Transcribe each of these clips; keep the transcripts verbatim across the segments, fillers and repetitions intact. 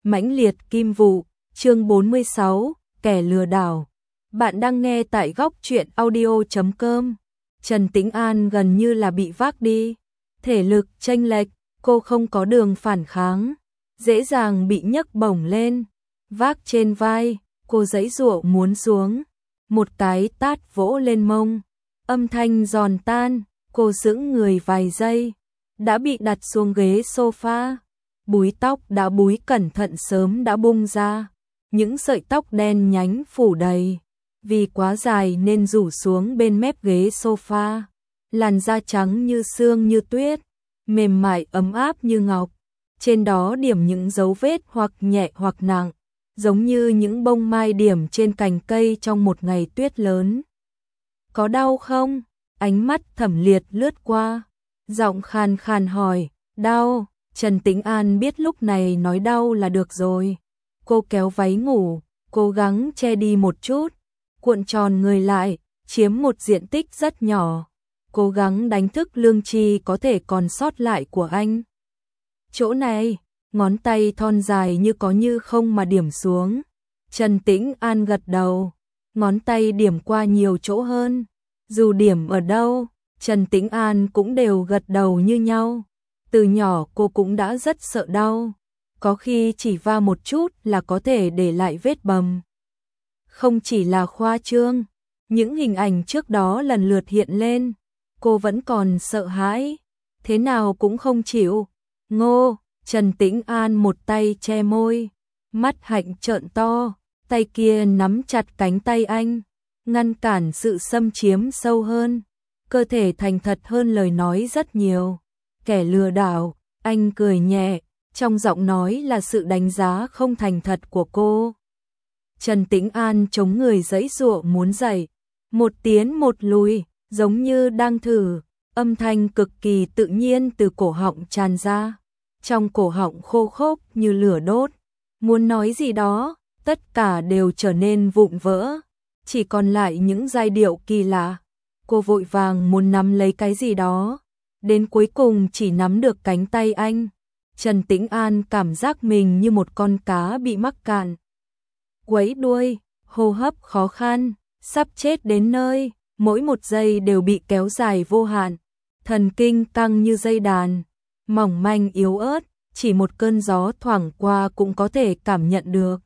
Mãnh liệt kim vụ, chương bốn mươi sáu, kẻ lừa đảo. Bạn đang nghe tại góc truyện audio chấm com. Trần Tĩnh An gần như là bị vác đi. Thể lực chênh lệch, cô không có đường phản kháng, dễ dàng bị nhấc bổng lên. Vác trên vai, cô giãy giụa muốn xuống. Một cái tát vỗ lên mông, âm thanh giòn tan, cô sững người vài giây, đã bị đặt xuống ghế sofa. Búi tóc đã búi cẩn thận sớm đã bung ra, những sợi tóc đen nhánh phủ đầy, vì quá dài nên rủ xuống bên mép ghế sofa. Làn da trắng như sương như tuyết, mềm mại ấm áp như ngọc, trên đó điểm những dấu vết hoặc nhẹ hoặc nặng, giống như những bông mai điểm trên cành cây trong một ngày tuyết lớn. Có đau không? Ánh mắt Thẩm Liệt lướt qua, giọng khàn khàn hỏi. Đau. Trần Tĩnh An biết lúc này nói đau là được rồi. Cô kéo váy ngủ, cố gắng che đi một chút, cuộn tròn người lại, chiếm một diện tích rất nhỏ, cố gắng đánh thức lương tri có thể còn sót lại của anh. Chỗ này, ngón tay thon dài như có như không mà điểm xuống. Trần Tĩnh An gật đầu, ngón tay điểm qua nhiều chỗ hơn. Dù điểm ở đâu, Trần Tĩnh An cũng đều gật đầu như nhau. Từ nhỏ cô cũng đã rất sợ đau, có khi chỉ va một chút là có thể để lại vết bầm. Không chỉ là khoa trương, những hình ảnh trước đó lần lượt hiện lên, cô vẫn còn sợ hãi, thế nào cũng không chịu. Ngô, Trần Tĩnh An một tay che môi, mắt hạnh trợn to, tay kia nắm chặt cánh tay anh, ngăn cản sự xâm chiếm sâu hơn, cơ thể thành thật hơn lời nói rất nhiều. Kẻ lừa đảo, anh cười nhẹ, trong giọng nói là sự đánh giá không thành thật của cô. Trần Tĩnh An chống người giãy giụa muốn dậy, một tiến một lùi, giống như đang thử, âm thanh cực kỳ tự nhiên từ cổ họng tràn ra, trong cổ họng khô khốc như lửa đốt, muốn nói gì đó, tất cả đều trở nên vụn vỡ, chỉ còn lại những giai điệu kỳ lạ. Cô vội vàng muốn nắm lấy cái gì đó, đến cuối cùng chỉ nắm được cánh tay anh. Trần Tĩnh An cảm giác mình như một con cá bị mắc cạn, quẫy đuôi, hô hấp khó khăn, sắp chết đến nơi, mỗi một giây đều bị kéo dài vô hạn, thần kinh căng như dây đàn, mỏng manh yếu ớt, chỉ một cơn gió thoảng qua cũng có thể cảm nhận được.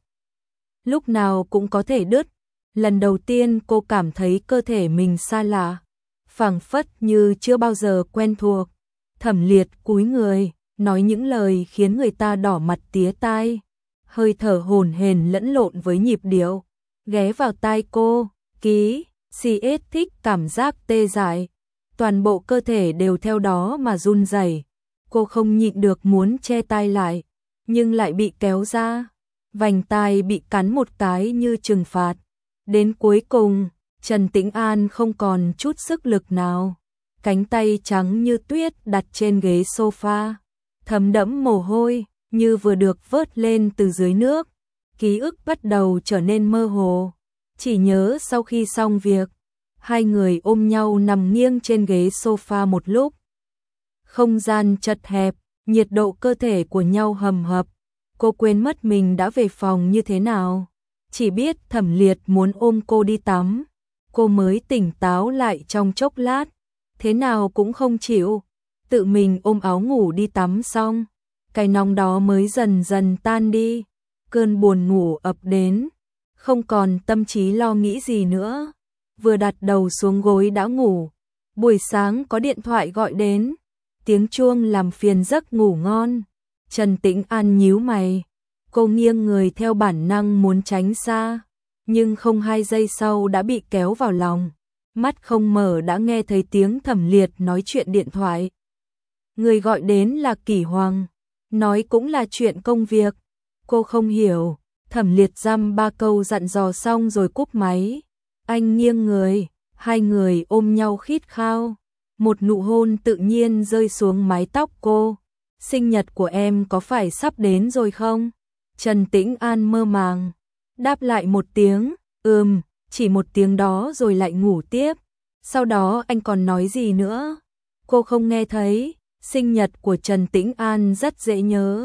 Lúc nào cũng có thể đứt. Lần đầu tiên cô cảm thấy cơ thể mình xa lạ, phảng phất như chưa bao giờ quen thuộc. Thẩm Liệt cúi người, nói những lời khiến người ta đỏ mặt tía tai, hơi thở hổn hển lẫn lộn với nhịp điệu, ghé vào tai cô, ký, xê ét thích cảm giác tê dại, toàn bộ cơ thể đều theo đó mà run rẩy. Cô không nhịn được muốn che tai lại, nhưng lại bị kéo ra, vành tai bị cắn một cái như trừng phạt. Đến cuối cùng, Trần Tĩnh An không còn chút sức lực nào, cánh tay trắng như tuyết đặt trên ghế sofa, thấm đẫm mồ hôi, như vừa được vớt lên từ dưới nước. Ký ức bắt đầu trở nên mơ hồ, chỉ nhớ sau khi xong việc, hai người ôm nhau nằm nghiêng trên ghế sofa một lúc. Không gian chật hẹp, nhiệt độ cơ thể của nhau hầm hập, cô quên mất mình đã về phòng như thế nào. Chỉ biết Thẩm Liệt muốn ôm cô đi tắm, cô mới tỉnh táo lại trong chốc lát, thế nào cũng không chịu, tự mình ôm áo ngủ đi tắm xong, cái nóng đó mới dần dần tan đi, cơn buồn ngủ ập đến, không còn tâm trí lo nghĩ gì nữa, vừa đặt đầu xuống gối đã ngủ. Buổi sáng có điện thoại gọi đến, tiếng chuông làm phiền giấc ngủ ngon. Trần Tĩnh An nhíu mày, cô nghiêng người theo bản năng muốn tránh xa, nhưng không hai giây sau đã bị kéo vào lòng. Mắt không mở đã nghe thấy tiếng Thẩm Liệt nói chuyện điện thoại. Người gọi đến là Kỷ Hoàng, nói cũng là chuyện công việc. Cô không hiểu, Thẩm Liệt dăm ba câu dặn dò xong rồi cúp máy. Anh nghiêng người, hai người ôm nhau khít khao. Một nụ hôn tự nhiên rơi xuống mái tóc cô. Sinh nhật của em có phải sắp đến rồi không? Trần Tĩnh An mơ màng, đáp lại một tiếng, ừm, chỉ một tiếng đó rồi lại ngủ tiếp. Sau đó anh còn nói gì nữa? Cô không nghe thấy. Sinh nhật của Trần Tĩnh An rất dễ nhớ,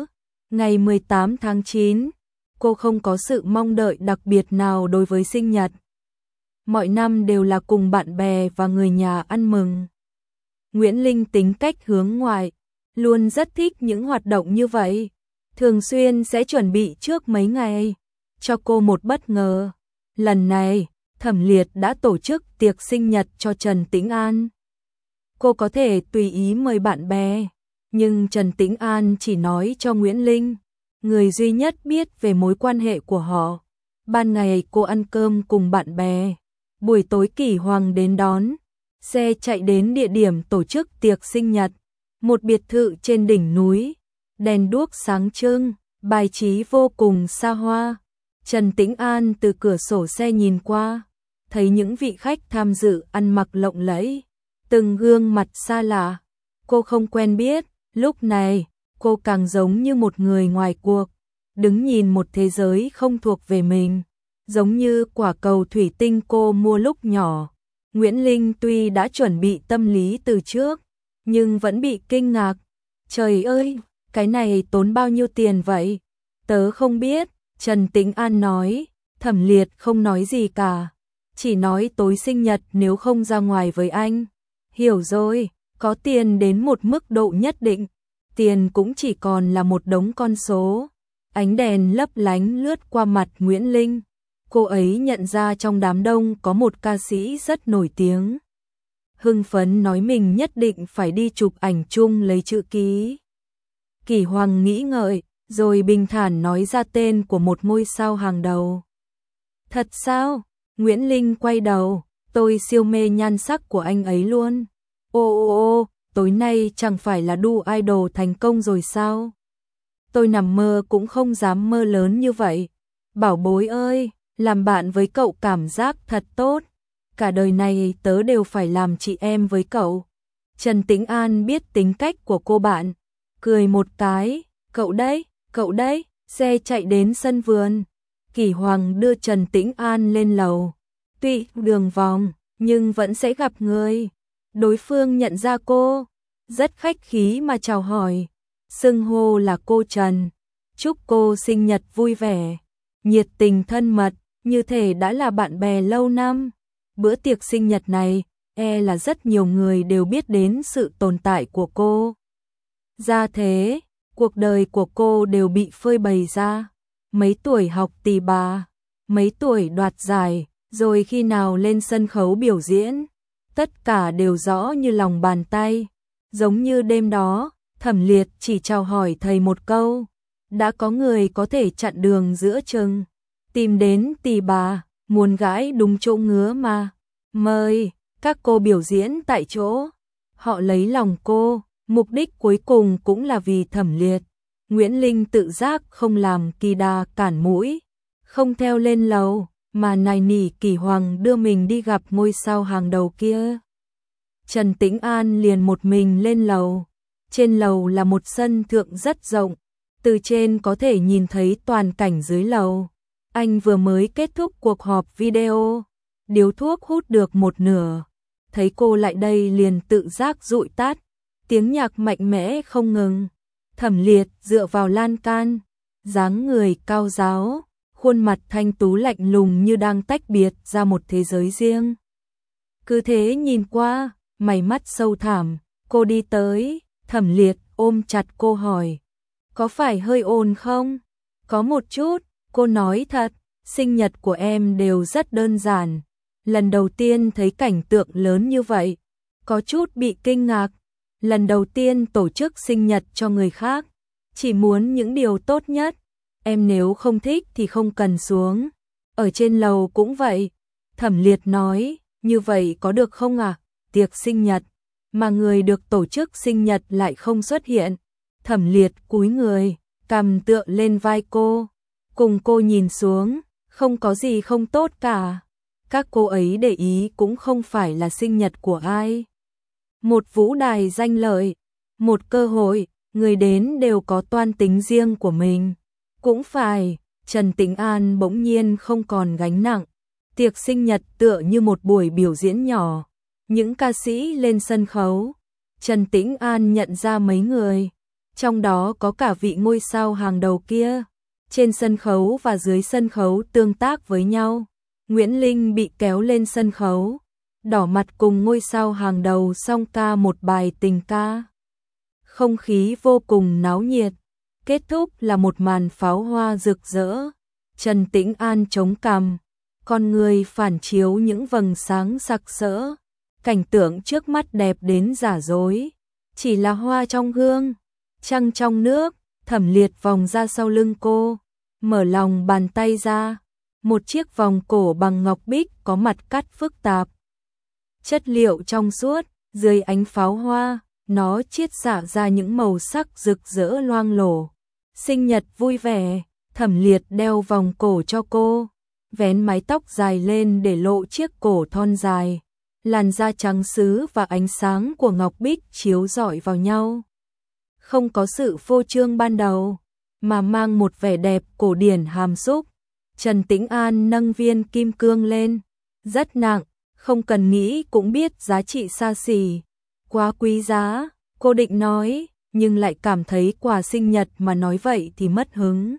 Ngày mười tám tháng chín, cô không có sự mong đợi đặc biệt nào đối với sinh nhật. Mọi năm đều là cùng bạn bè và người nhà ăn mừng. Nguyễn Linh tính cách hướng ngoại, luôn rất thích những hoạt động như vậy. Thường xuyên sẽ chuẩn bị trước mấy ngày. Cho cô một bất ngờ. Lần này, Thẩm Liệt đã tổ chức tiệc sinh nhật cho Trần Tĩnh An. Cô có thể tùy ý mời bạn bè, nhưng Trần Tĩnh An chỉ nói cho Nguyễn Linh, người duy nhất biết về mối quan hệ của họ. Ban ngày cô ăn cơm cùng bạn bè, buổi tối Kỷ Hoàng đến đón, xe chạy đến địa điểm tổ chức tiệc sinh nhật, một biệt thự trên đỉnh núi, đèn đuốc sáng trưng, bài trí vô cùng xa hoa. Trần Tĩnh An từ cửa sổ xe nhìn qua, thấy những vị khách tham dự ăn mặc lộng lẫy, từng gương mặt xa lạ, cô không quen biết. Lúc này, cô càng giống như một người ngoài cuộc, đứng nhìn một thế giới không thuộc về mình, giống như quả cầu thủy tinh cô mua lúc nhỏ. Nguyễn Linh tuy đã chuẩn bị tâm lý từ trước, nhưng vẫn bị kinh ngạc. Trời ơi, cái này tốn bao nhiêu tiền vậy? Tớ không biết, Trần Tĩnh An nói. Thẩm Liệt không nói gì cả, chỉ nói tối sinh nhật nếu không ra ngoài với anh. Hiểu rồi, có tiền đến một mức độ nhất định, tiền cũng chỉ còn là một đống con số. Ánh đèn lấp lánh lướt qua mặt Nguyễn Linh. Cô ấy nhận ra trong đám đông có một ca sĩ rất nổi tiếng. Hưng phấn nói mình nhất định phải đi chụp ảnh chung lấy chữ ký. Kỷ Hoàng nghĩ ngợi, rồi bình thản nói ra tên của một ngôi sao hàng đầu. Thật sao? Nguyễn Linh quay đầu, tôi siêu mê nhan sắc của anh ấy luôn. Ô ô ô, tối nay chẳng phải là đu idol thành công rồi sao? Tôi nằm mơ cũng không dám mơ lớn như vậy. Bảo bối ơi, làm bạn với cậu cảm giác thật tốt. Cả đời này tớ đều phải làm chị em với cậu. Trần Tĩnh An biết tính cách của cô bạn, cười một cái, cậu đấy, cậu đấy. Xe chạy đến sân vườn. Kỷ Hoàng đưa Trần Tĩnh An lên lầu. Tuy đường vòng, nhưng vẫn sẽ gặp người. Đối phương nhận ra cô, rất khách khí mà chào hỏi. Xưng hô là cô Trần. Chúc cô sinh nhật vui vẻ, nhiệt tình thân mật, như thể đã là bạn bè lâu năm. Bữa tiệc sinh nhật này, e là rất nhiều người đều biết đến sự tồn tại của cô. Ra thế, cuộc đời của cô đều bị phơi bày ra. Mấy tuổi học tỳ bà, mấy tuổi đoạt giải, rồi khi nào lên sân khấu biểu diễn, tất cả đều rõ như lòng bàn tay. Giống như đêm đó, Thẩm Liệt chỉ chào hỏi thầy một câu, đã có người có thể chặn đường giữa chừng, tìm đến tỳ bà, muốn gãi đúng chỗ ngứa mà. Mời các cô biểu diễn tại chỗ. Họ lấy lòng cô, mục đích cuối cùng cũng là vì Thẩm Liệt. Nguyễn Linh tự giác không làm kỳ đà cản mũi, không theo lên lầu, mà nài nỉ Kỷ Hoàng đưa mình đi gặp ngôi sao hàng đầu kia. Trần Tĩnh An liền một mình lên lầu. Trên lầu là một sân thượng rất rộng, từ trên có thể nhìn thấy toàn cảnh dưới lầu. Anh vừa mới kết thúc cuộc họp video, điếu thuốc hút được một nửa, thấy cô lại đây liền tự giác dụi tắt, tiếng nhạc mạnh mẽ không ngừng. Thẩm Liệt dựa vào lan can, dáng người cao ráo, khuôn mặt thanh tú lạnh lùng như đang tách biệt ra một thế giới riêng. Cứ thế nhìn qua, mày mắt sâu thẳm, cô đi tới, Thẩm Liệt ôm chặt cô hỏi, có phải hơi ồn không? Có một chút, cô nói thật, sinh nhật của em đều rất đơn giản. Lần đầu tiên thấy cảnh tượng lớn như vậy, có chút bị kinh ngạc. Lần đầu tiên tổ chức sinh nhật cho người khác, chỉ muốn những điều tốt nhất. Em nếu không thích thì không cần xuống. Ở trên lầu cũng vậy. Thẩm Liệt nói, như vậy có được không à? Tiệc sinh nhật, mà người được tổ chức sinh nhật lại không xuất hiện. Thẩm Liệt cúi người, cằm tựa lên vai cô, cùng cô nhìn xuống, không có gì không tốt cả. Các cô ấy để ý cũng không phải là sinh nhật của ai. Một vũ đài danh lợi, một cơ hội, người đến đều có toan tính riêng của mình. Cũng phải, Trần Tĩnh An bỗng nhiên không còn gánh nặng. Tiệc sinh nhật tựa như một buổi biểu diễn nhỏ. Những ca sĩ lên sân khấu. Trần Tĩnh An nhận ra mấy người. trong đó có cả vị ngôi sao hàng đầu kia. Trên sân khấu và dưới sân khấu tương tác với nhau. Nguyễn Linh bị kéo lên sân khấu, đỏ mặt cùng ngôi sao hàng đầu song ca một bài tình ca. Không khí vô cùng náo nhiệt, kết thúc là một màn pháo hoa rực rỡ. Trần Tĩnh An chống cằm, con người phản chiếu những vầng sáng sặc sỡ. Cảnh tượng trước mắt đẹp đến giả dối, chỉ là hoa trong gương, trăng trong nước. Thẩm Liệt vòng ra sau lưng cô, mở lòng bàn tay ra, một chiếc vòng cổ bằng ngọc bích có mặt cắt phức tạp. Chất liệu trong suốt, dưới ánh pháo hoa, nó chiết xạ ra những màu sắc rực rỡ loang lổ. Sinh nhật vui vẻ, Thẩm Liệt đeo vòng cổ cho cô, vén mái tóc dài lên để lộ chiếc cổ thon dài. Làn da trắng sứ và ánh sáng của ngọc bích chiếu rọi vào nhau. Không có sự phô trương ban đầu, mà mang một vẻ đẹp cổ điển hàm xúc. Trần Tĩnh An nâng viên kim cương lên, rất nặng, không cần nghĩ cũng biết giá trị xa xỉ, quá quý giá, cô định nói, nhưng lại cảm thấy quà sinh nhật mà nói vậy thì mất hứng.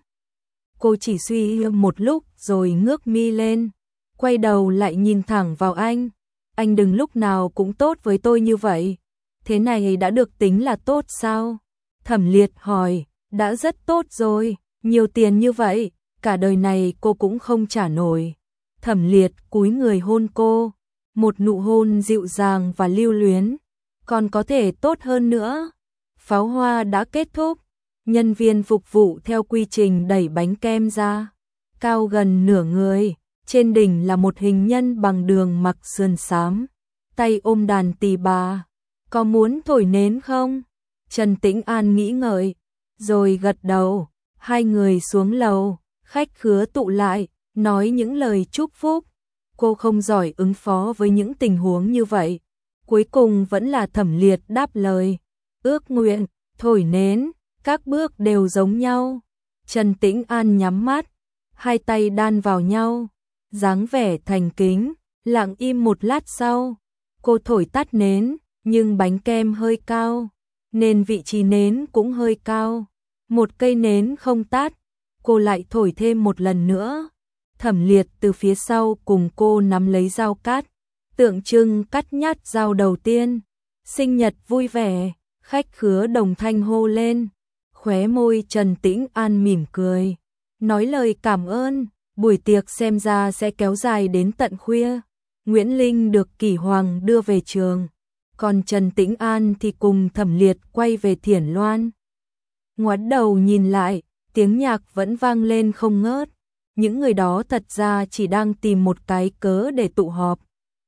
Cô chỉ suy một lúc rồi ngước mi lên, quay đầu lại nhìn thẳng vào anh. Anh đừng lúc nào cũng tốt với tôi như vậy, thế này đã được tính là tốt sao? Thẩm Liệt hỏi, đã rất tốt rồi, nhiều tiền như vậy, cả đời này cô cũng không trả nổi. Thẩm Liệt cúi người hôn cô, một nụ hôn dịu dàng và lưu luyến, còn có thể tốt hơn nữa. Pháo hoa đã kết thúc, nhân viên phục vụ theo quy trình đẩy bánh kem ra, cao gần nửa người, trên đỉnh là một hình nhân bằng đường mặc sườn xám, tay ôm đàn tỳ bà. Có muốn thổi nến không? Trần Tĩnh An nghĩ ngợi, rồi gật đầu. Hai người xuống lầu, khách khứa tụ lại, nói những lời chúc phúc. Cô không giỏi ứng phó với những tình huống như vậy. Cuối cùng vẫn là Thẩm Liệt đáp lời. Ước nguyện, thổi nến, các bước đều giống nhau. Trần Tĩnh An nhắm mắt, hai tay đan vào nhau, dáng vẻ thành kính. Lặng im một lát sau, cô thổi tắt nến, nhưng bánh kem hơi cao, nên vị trí nến cũng hơi cao. Một cây nến không tắt, cô lại thổi thêm một lần nữa. Thẩm Liệt từ phía sau cùng cô nắm lấy dao cắt, tượng trưng cắt nhát dao đầu tiên. Sinh nhật vui vẻ, khách khứa đồng thanh hô lên. Khóe môi Trần Tĩnh An mỉm cười, nói lời cảm ơn. Buổi tiệc xem ra sẽ kéo dài đến tận khuya. Nguyễn Linh được Kỷ Hoàng đưa về trường, còn Trần Tĩnh An thì cùng Thẩm Liệt quay về Thiển Loan. Ngoảnh đầu nhìn lại, tiếng nhạc vẫn vang lên không ngớt. Những người đó thật ra chỉ đang tìm một cái cớ để tụ họp.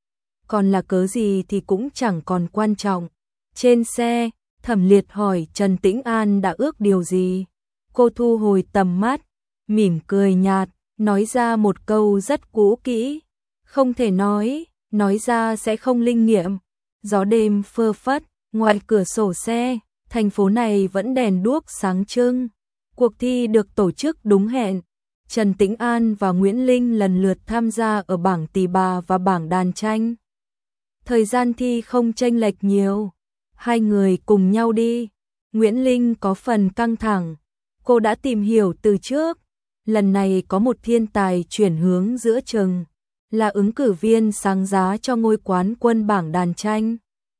Còn là cớ gì thì cũng chẳng còn quan trọng. Trên xe, Thẩm Liệt hỏi Trần Tĩnh An đã ước điều gì. Cô thu hồi tầm mắt, mỉm cười nhạt, nói ra một câu rất cũ kỹ. Không thể nói, nói ra sẽ không linh nghiệm. Gió đêm phơ phất, ngoài cửa sổ xe, thành phố này vẫn đèn đuốc sáng trưng. Cuộc thi được tổ chức đúng hẹn. Trần Tĩnh An và Nguyễn Linh lần lượt tham gia ở bảng tỳ bà và bảng đàn tranh. Thời gian thi không chênh lệch nhiều, hai người cùng nhau đi. Nguyễn Linh có phần căng thẳng, cô đã tìm hiểu từ trước. Lần này có một thiên tài chuyển hướng giữa chừng, là ứng cử viên sáng giá cho ngôi quán quân bảng đàn tranh.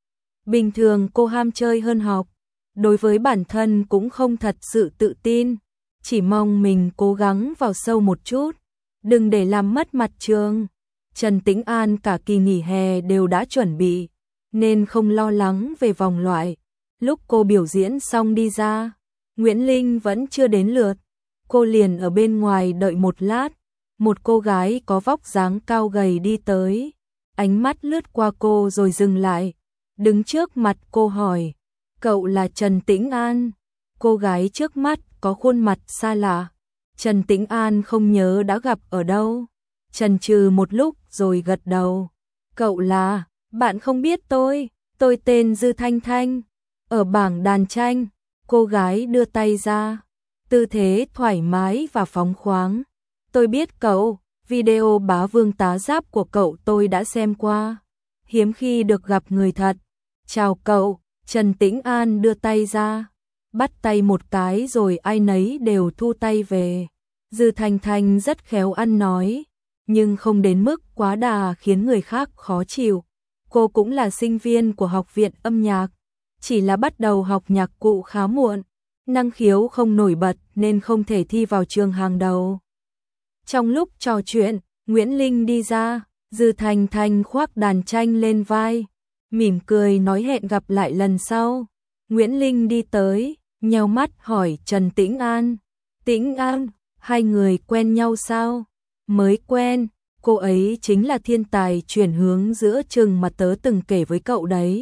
Bình thường cô ham chơi hơn học, đối với bản thân cũng không thật sự tự tin, chỉ mong mình cố gắng vào sâu một chút, đừng để làm mất mặt trường. Trần Tĩnh An cả kỳ nghỉ hè đều đã chuẩn bị, nên không lo lắng về vòng loại. Lúc cô biểu diễn xong đi ra, Nguyễn Linh vẫn chưa đến lượt. Cô liền ở bên ngoài đợi một lát, một cô gái có vóc dáng cao gầy đi tới, ánh mắt lướt qua cô rồi dừng lại, đứng trước mặt cô hỏi, cậu là Trần Tĩnh An? Cô gái trước mắt có khuôn mặt xa lạ, Trần Tĩnh An không nhớ đã gặp ở đâu, chần chừ một lúc rồi gật đầu, cậu là, bạn không biết tôi, tôi tên Dư Thanh Thanh, ở bảng đàn tranh. Cô gái đưa tay ra, tư thế thoải mái và phóng khoáng. Tôi biết cậu, video bá vương tá giáp của cậu tôi đã xem qua. Hiếm khi được gặp người thật. Chào cậu, Trần Tĩnh An đưa tay ra. bắt tay một cái rồi ai nấy đều thu tay về. Dư Thanh Thanh rất khéo ăn nói, nhưng không đến mức quá đà khiến người khác khó chịu. Cô cũng là sinh viên của học viện âm nhạc, chỉ là bắt đầu học nhạc cụ khá muộn, năng khiếu không nổi bật nên không thể thi vào trường hàng đầu. Trong lúc trò chuyện, Nguyễn Linh đi ra, Dư Thanh Thanh khoác đàn tranh lên vai, mỉm cười nói hẹn gặp lại lần sau. Nguyễn Linh đi tới, nheo mắt hỏi Trần Tĩnh An. Tĩnh An, hai người quen nhau sao? Mới quen, cô ấy chính là thiên tài chuyển hướng giữa chừng mà tớ từng kể với cậu đấy.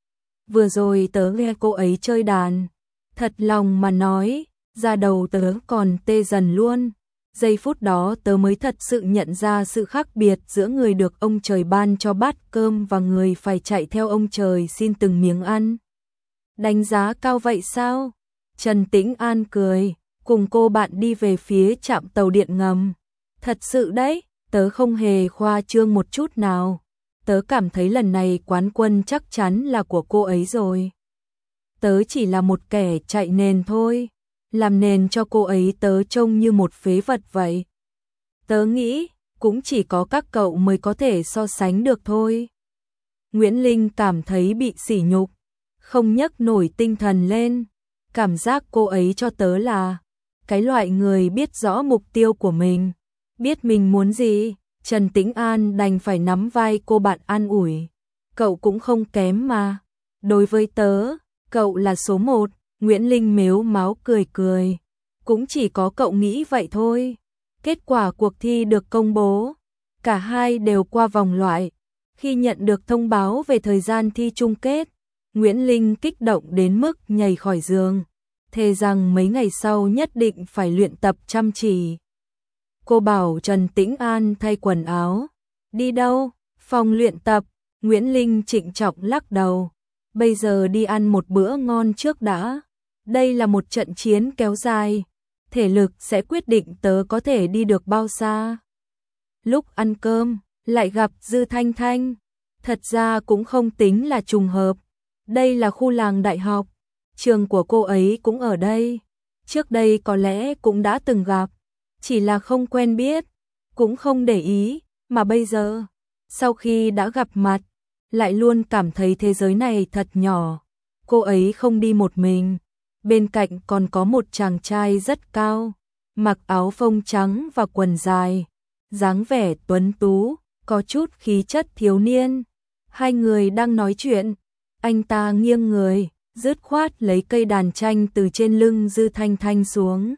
Vừa rồi tớ nghe cô ấy chơi đàn, thật lòng mà nói, da đầu tớ còn tê dần luôn. Giây phút đó tớ mới thật sự nhận ra sự khác biệt giữa người được ông trời ban cho bát cơm và người phải chạy theo ông trời xin từng miếng ăn. Đánh giá cao vậy sao? Trần Tĩnh An cười, cùng cô bạn đi về phía trạm tàu điện ngầm. Thật sự đấy, tớ không hề khoa trương một chút nào. Tớ cảm thấy lần này quán quân chắc chắn là của cô ấy rồi. Tớ chỉ là một kẻ chạy nền thôi, làm nền cho cô ấy tớ trông như một phế vật vậy. Tớ nghĩ, cũng chỉ có các cậu mới có thể so sánh được thôi. Nguyễn Linh cảm thấy bị sỉ nhục, không nhấc nổi tinh thần lên. Cảm giác cô ấy cho tớ là cái loại người biết rõ mục tiêu của mình, biết mình muốn gì. Trần Tĩnh An đành phải nắm vai cô bạn an ủi. Cậu cũng không kém mà. Đối với tớ, cậu là số một. Nguyễn Linh mếu máo cười cười. Cũng chỉ có cậu nghĩ vậy thôi. Kết quả cuộc thi được công bố. Cả hai đều qua vòng loại. Khi nhận được thông báo về thời gian thi chung kết, Nguyễn Linh kích động đến mức nhảy khỏi giường, thề rằng mấy ngày sau nhất định phải luyện tập chăm chỉ. Cô bảo Trần Tĩnh An thay quần áo. Đi đâu? Phòng luyện tập. Nguyễn Linh trịnh trọng lắc đầu. Bây giờ đi ăn một bữa ngon trước đã. Đây là một trận chiến kéo dài. Thể lực sẽ quyết định tớ có thể đi được bao xa. Lúc ăn cơm, lại gặp Dư Thanh Thanh. Thật ra cũng không tính là trùng hợp. Đây là khu làng đại học. Trường của cô ấy cũng ở đây. Trước đây có lẽ cũng đã từng gặp. Chỉ là không quen biết, cũng không để ý, mà bây giờ, sau khi đã gặp mặt, lại luôn cảm thấy thế giới này thật nhỏ. Cô ấy không đi một mình, bên cạnh còn có một chàng trai rất cao, mặc áo phông trắng và quần dài, dáng vẻ tuấn tú, có chút khí chất thiếu niên. Hai người đang nói chuyện, anh ta nghiêng người, dứt khoát lấy cây đàn tranh từ trên lưng Dư Thanh Thanh xuống,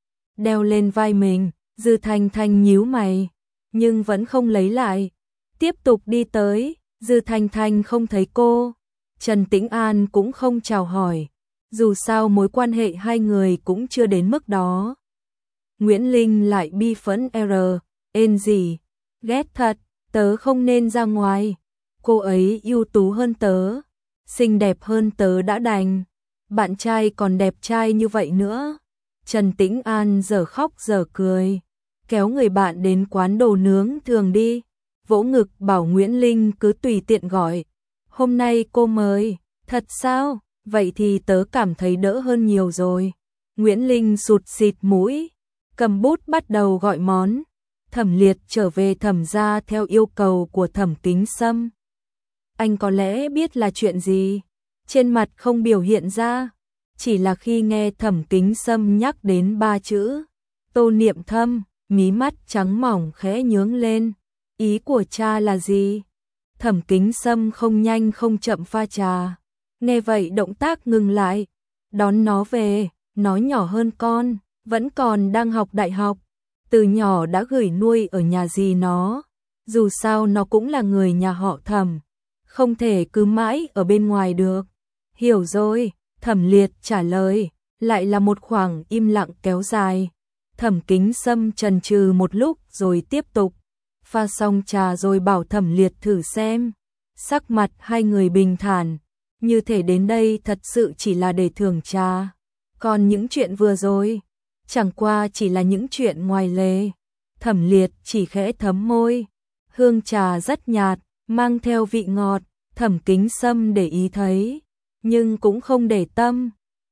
đeo lên vai mình. Dư Thanh Thanh nhíu mày, nhưng vẫn không lấy lại. Tiếp tục đi tới, Dư Thanh Thanh không thấy cô. Trần Tĩnh An cũng không chào hỏi. Dù sao mối quan hệ hai người cũng chưa đến mức đó. Nguyễn Linh lại bi phẫn R. Ên gì? Ghét thật, tớ không nên ra ngoài. Cô ấy ưu tú hơn tớ, xinh đẹp hơn tớ đã đành. Bạn trai còn đẹp trai như vậy nữa. Trần Tĩnh An giờ khóc giờ cười, kéo người bạn đến quán đồ nướng thường đi, vỗ ngực bảo Nguyễn Linh cứ tùy tiện gọi. Hôm nay cô mời, thật sao? Vậy thì tớ cảm thấy đỡ hơn nhiều rồi. Nguyễn Linh sụt xịt mũi, cầm bút bắt đầu gọi món. Thẩm Liệt trở về Thẩm gia theo yêu cầu của Thẩm Kính Sâm. Anh có lẽ biết là chuyện gì, trên mặt không biểu hiện ra. Chỉ là khi nghe Thẩm Kính Sâm nhắc đến ba chữ Tô Niệm Thâm, mí mắt trắng mỏng khẽ nhướng lên. Ý của cha là gì? Thẩm Kính Sâm không nhanh không chậm pha trà. Nghe vậy động tác ngừng lại, đón nó về. Nó nhỏ hơn con, vẫn còn đang học đại học. Từ nhỏ đã gửi nuôi ở nhà dì nó. Dù sao nó cũng là người nhà họ Thẩm, không thể cứ mãi ở bên ngoài được. Hiểu rồi. Thẩm Liệt trả lời, lại là một khoảng im lặng kéo dài. Thẩm Kính Sâm chần chừ một lúc rồi tiếp tục. Pha xong trà rồi bảo Thẩm Liệt thử xem. Sắc mặt hai người bình thản, như thể đến đây thật sự chỉ là để thưởng trà. Còn những chuyện vừa rồi, chẳng qua chỉ là những chuyện ngoài lề. Thẩm Liệt chỉ khẽ thấm môi. Hương trà rất nhạt, mang theo vị ngọt. Thẩm Kính Sâm để ý thấy, nhưng cũng không để tâm.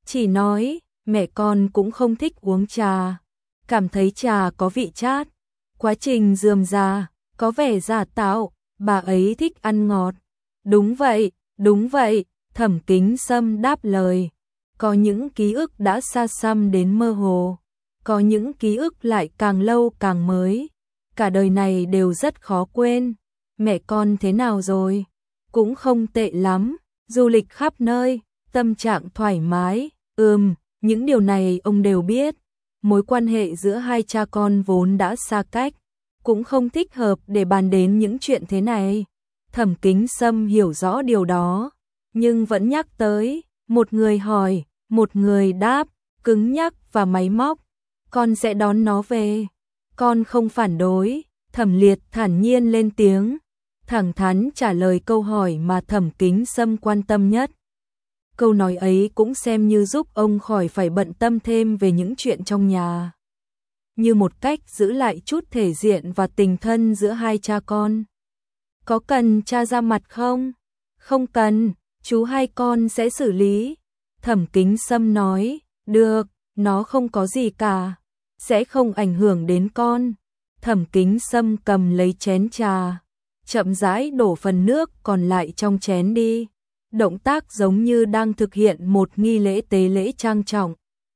chỉ nói, mẹ con cũng không thích uống trà, cảm thấy trà có vị chát, quá trình rườm rà, có vẻ giả tạo, bà ấy thích ăn ngọt. Đúng vậy, đúng vậy, Thẩm Kính Sâm đáp lời. Có những ký ức đã xa xăm đến mơ hồ, có những ký ức lại càng lâu càng mới. Cả đời này đều rất khó quên. Mẹ con thế nào rồi? Cũng không tệ lắm, du lịch khắp nơi, tâm trạng thoải mái. Ừm, những điều này ông đều biết. Mối quan hệ giữa hai cha con vốn đã xa cách, cũng không thích hợp để bàn đến những chuyện thế này. Thẩm Kính Sâm hiểu rõ điều đó, nhưng vẫn nhắc tới. Một người hỏi, một người đáp, cứng nhắc và máy móc. Con sẽ đón nó về. Con không phản đối. Thẩm Liệt thản nhiên lên tiếng, thẳng thắn trả lời câu hỏi mà Thẩm Kính Sâm quan tâm nhất. Câu nói ấy cũng xem như giúp ông khỏi phải bận tâm thêm về những chuyện trong nhà, như một cách giữ lại chút thể diện và tình thân giữa hai cha con. Có cần cha ra mặt không? Không cần, chú hai con sẽ xử lý. Thẩm Kính Sâm nói, được, nó không có gì cả, sẽ không ảnh hưởng đến con. Thẩm Kính Sâm cầm lấy chén trà, chậm rãi đổ phần nước còn lại trong chén đi. Động tác giống như đang thực hiện một nghi lễ tế lễ trang trọng.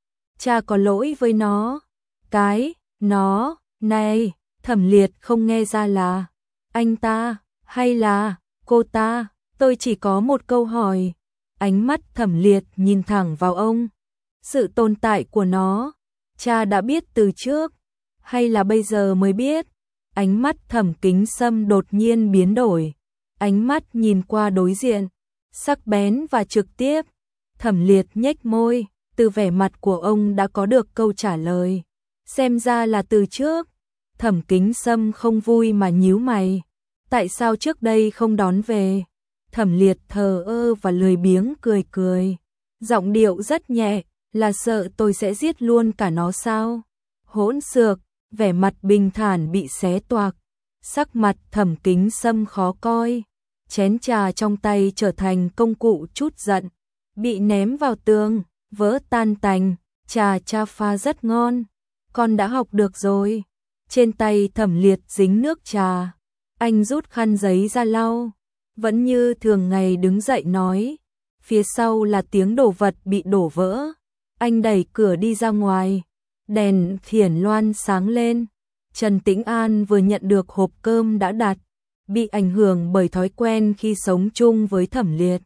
Cha có lỗi với nó. Cái, nó, này, Thẩm Liệt không nghe ra là anh ta, hay là cô ta. Tôi chỉ có một câu hỏi. Ánh mắt Thẩm Liệt nhìn thẳng vào ông. Sự tồn tại của nó, cha đã biết từ trước, hay là bây giờ mới biết? Ánh mắt Thẩm Kính Sâm đột nhiên biến đổi. Ánh mắt nhìn qua đối diện, sắc bén và trực tiếp. Thẩm Liệt nhếch môi, từ vẻ mặt của ông đã có được câu trả lời. Xem ra là từ trước. Thẩm Kính Sâm không vui mà nhíu mày. Tại sao trước đây không đón về? Thẩm Liệt thờ ơ và lười biếng cười cười. Giọng điệu rất nhẹ, là sợ tôi sẽ giết luôn cả nó sao? Hỗn xược, vẻ mặt bình thản bị xé toạc. Sắc mặt Thẩm Kính Sâm khó coi. Chén trà trong tay trở thành công cụ trút giận, bị ném vào tường, vỡ tan tành. Trà cha pha rất ngon, con đã học được rồi. Trên tay Thẩm Liệt dính nước trà, anh rút khăn giấy ra lau, vẫn như thường ngày đứng dậy nói. Phía sau là tiếng đồ vật bị đổ vỡ. Anh đẩy cửa đi ra ngoài, đèn thiển loan sáng lên. Trần Tĩnh An vừa nhận được hộp cơm đã đặt, bị ảnh hưởng bởi thói quen khi sống chung với Thẩm Liệt.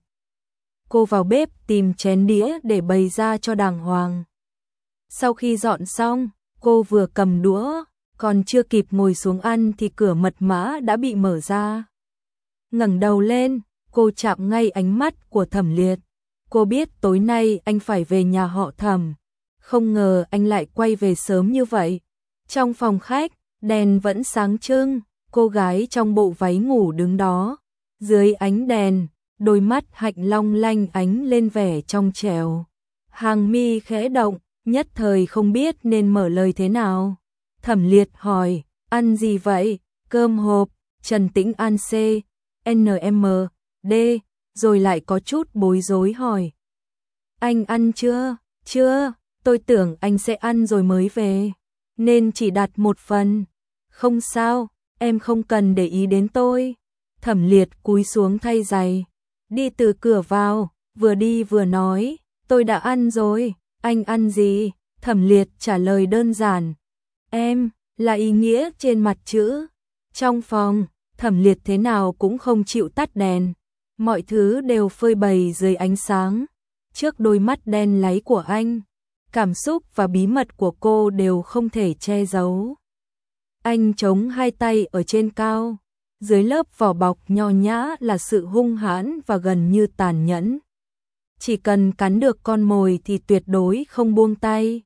Cô vào bếp tìm chén đĩa để bày ra cho đàng hoàng. Sau khi dọn xong, cô vừa cầm đũa, còn chưa kịp ngồi xuống ăn thì cửa mật mã đã bị mở ra. Ngẩng đầu lên, cô chạm ngay ánh mắt của Thẩm Liệt. Cô biết tối nay anh phải về nhà họ Thẩm, không ngờ anh lại quay về sớm như vậy. Trong phòng khách, đèn vẫn sáng trưng, cô gái trong bộ váy ngủ đứng đó. Dưới ánh đèn, đôi mắt hạnh long lanh ánh lên vẻ trong trẻo. Hàng mi khẽ động, nhất thời không biết nên mở lời thế nào. Thẩm Liệt hỏi, ăn gì vậy? Cơm hộp. Trần Tĩnh An C, N M, D, rồi lại có chút bối rối hỏi. Anh ăn chưa? Chưa, tôi tưởng anh sẽ ăn rồi mới về, nên chỉ đặt một phần. Không sao, em không cần để ý đến tôi. Thẩm Liệt cúi xuống thay giày, đi từ cửa vào, vừa đi vừa nói, tôi đã ăn rồi. Anh ăn gì? Thẩm Liệt trả lời đơn giản. Em, là ý nghĩa trên mặt chữ. Trong phòng, Thẩm Liệt thế nào cũng không chịu tắt đèn. Mọi thứ đều phơi bày dưới ánh sáng. Trước đôi mắt đen láy của anh, cảm xúc và bí mật của cô đều không thể che giấu. Anh chống hai tay ở trên cao. Dưới lớp vỏ bọc nho nhã là sự hung hãn và gần như tàn nhẫn. Chỉ cần cắn được con mồi thì tuyệt đối không buông tay.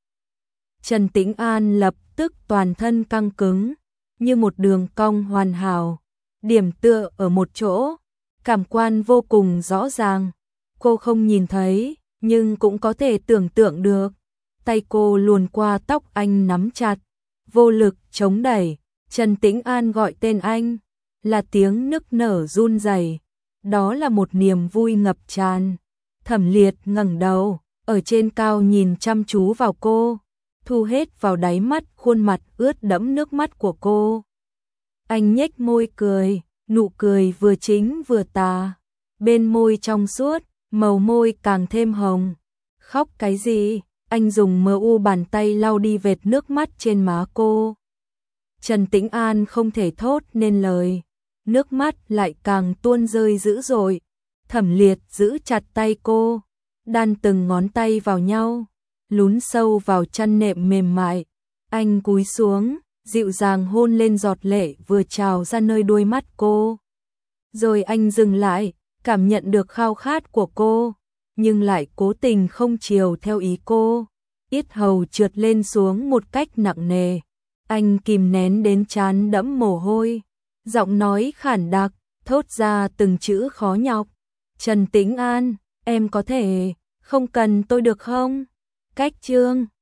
Trần Tĩnh An lập tức toàn thân căng cứng, như một đường cong hoàn hảo, điểm tựa ở một chỗ, cảm quan vô cùng rõ ràng. Cô không nhìn thấy, nhưng cũng có thể tưởng tượng được. Tay cô luồn qua tóc anh nắm chặt, vô lực chống đẩy. Trần Tĩnh An gọi tên anh, là tiếng nức nở run rẩy. Đó là một niềm vui ngập tràn. Thẩm Liệt ngẩng đầu, ở trên cao nhìn chăm chú vào cô, thu hết vào đáy mắt khuôn mặt ướt đẫm nước mắt của cô. Anh nhếch môi cười, nụ cười vừa chính vừa tà, bên môi trong suốt, màu môi càng thêm hồng. Khóc cái gì? Anh dùng mờ u bàn tay lau đi vệt nước mắt trên má cô. Trần Tĩnh An không thể thốt nên lời, nước mắt lại càng tuôn rơi dữ dội. Thẩm Liệt giữ chặt tay cô, đan từng ngón tay vào nhau, lún sâu vào chăn nệm mềm mại. Anh cúi xuống, dịu dàng hôn lên giọt lệ vừa trào ra nơi đôi mắt cô. Rồi anh dừng lại, cảm nhận được khao khát của cô, nhưng lại cố tình không chiều theo ý cô. Yết hầu trượt lên xuống một cách nặng nề. Anh kìm nén đến trán đẫm mồ hôi, giọng nói khản đặc, thốt ra từng chữ khó nhọc. Trần Tĩnh An, em có thể không cần tôi được không? Cách chương